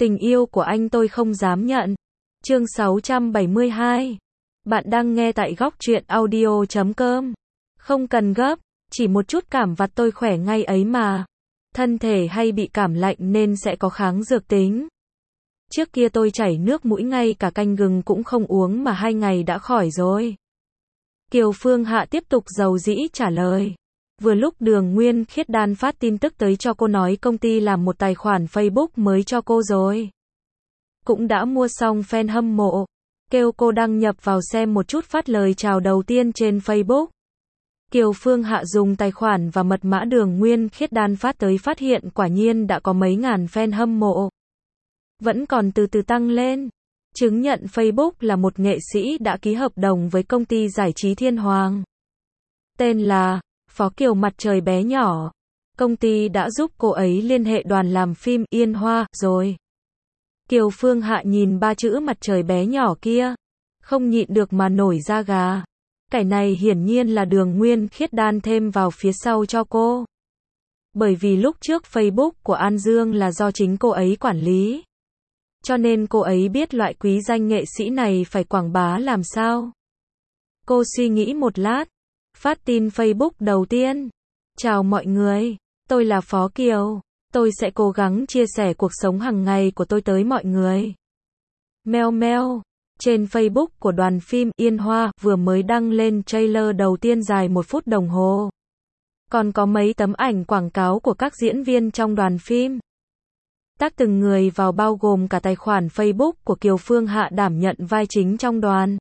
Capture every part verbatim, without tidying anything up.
Tình yêu của anh tôi không dám nhận. Chương sáu trăm bảy mươi hai. Bạn đang nghe tại góc truyện audio chấm com. Không cần gấp, chỉ một chút cảm vặt tôi khỏe ngay ấy mà. Thân thể hay bị cảm lạnh nên sẽ có kháng dược tính. Trước kia tôi chảy nước mũi ngay cả canh gừng cũng không uống mà hai ngày đã khỏi rồi. Kiều Phương Hạ tiếp tục dầu dĩ trả lời. Vừa lúc Đường Nguyên Khiết Đan phát tin tức tới cho cô nói công ty làm một tài khoản Facebook mới cho cô rồi. Cũng đã mua xong fan hâm mộ. Kêu cô đăng nhập vào xem một chút phát lời chào đầu tiên trên Facebook. Kiều Phương Hạ dùng tài khoản và mật mã Đường Nguyên Khiết Đan phát tới phát hiện quả nhiên đã có mấy ngàn fan hâm mộ. Vẫn còn từ từ tăng lên. Chứng nhận Facebook là một nghệ sĩ đã ký hợp đồng với công ty giải trí Thiên Hoàng. Tên là Phó Kiều Mặt Trời Bé Nhỏ. Công ty đã giúp cô ấy liên hệ đoàn làm phim Yên Hoa rồi. Kiều Phương Hạ nhìn ba chữ mặt trời bé nhỏ kia, không nhịn được mà nổi da gà. Cái này hiển nhiên là Đường Nguyên Khiết Đan thêm vào phía sau cho cô. Bởi vì lúc trước Facebook của An Dương là do chính cô ấy quản lý. Cho nên cô ấy biết loại quý danh nghệ sĩ này phải quảng bá làm sao. Cô suy nghĩ một lát, phát tin Facebook đầu tiên. Chào mọi người, tôi là Phó Kiều. Tôi sẽ cố gắng chia sẻ cuộc sống hàng ngày của tôi tới mọi người. Meo meo. Trên Facebook của đoàn phim Yên Hoa vừa mới đăng lên trailer đầu tiên dài một phút đồng hồ. Còn có mấy tấm ảnh quảng cáo của các diễn viên trong đoàn phim. Tác từng người vào bao gồm cả tài khoản Facebook của Kiều Phương Hạ đảm nhận vai chính trong đoàn.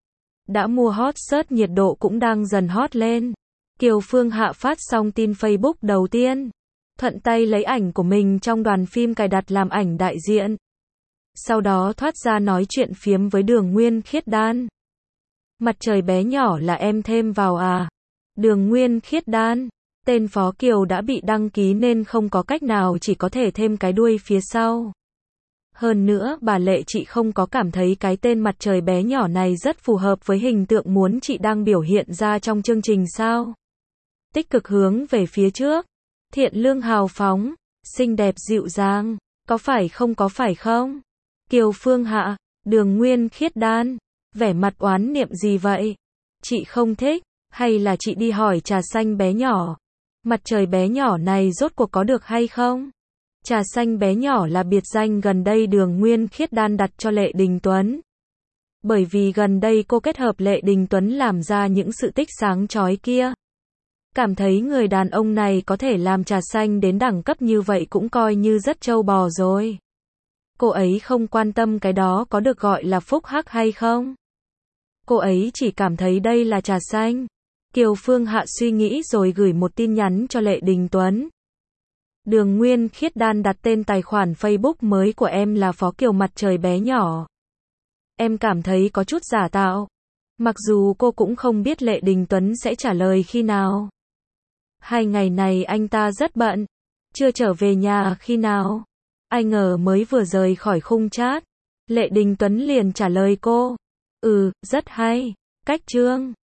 Đã mua hot search nhiệt độ cũng đang dần hot lên. Kiều Phương Hạ phát xong tin Facebook đầu tiên. Thuận tay lấy ảnh của mình trong đoàn phim cài đặt làm ảnh đại diện. Sau đó thoát ra nói chuyện phiếm với Đường Nguyên Khiết Đan. Mặt trời bé nhỏ là em thêm vào à? Đường Nguyên Khiết Đan. Tên Phó Kiều đã bị đăng ký nên không có cách nào chỉ có thể thêm cái đuôi phía sau. Hơn nữa bà Lệ chị không có cảm thấy cái tên mặt trời bé nhỏ này rất phù hợp với hình tượng muốn chị đang biểu hiện ra trong chương trình sao? Tích cực hướng về phía trước. Thiện lương hào phóng, xinh đẹp dịu dàng, có phải không có phải không? Kiều Phương Hạ, Đường Nguyên Khiết Đan, vẻ mặt oán niệm gì vậy? Chị không thích, hay là chị đi hỏi trà xanh bé nhỏ? Mặt trời bé nhỏ này rốt cuộc có được hay không? Trà xanh bé nhỏ là biệt danh gần đây Đường Nguyên Khiết Đan đặt cho Lệ Đình Tuấn. Bởi vì gần đây cô kết hợp Lệ Đình Tuấn làm ra những sự tích sáng chói kia. Cảm thấy người đàn ông này có thể làm trà xanh đến đẳng cấp như vậy cũng coi như rất trâu bò rồi. Cô ấy không quan tâm cái đó có được gọi là phúc hắc hay không. Cô ấy chỉ cảm thấy đây là trà xanh. Kiều Phương Hạ suy nghĩ rồi gửi một tin nhắn cho Lệ Đình Tuấn. Đường Nguyên Khiết Đan đặt tên tài khoản Facebook mới của em là Phó Kiều Mặt Trời Bé Nhỏ. Em cảm thấy có chút giả tạo. Mặc dù cô cũng không biết Lệ Đình Tuấn sẽ trả lời khi nào. Hai ngày này anh ta rất bận. Chưa trở về nhà khi nào. Ai ngờ mới vừa rời khỏi khung chat. Lệ Đình Tuấn liền trả lời cô. Ừ, rất hay. Cách chương.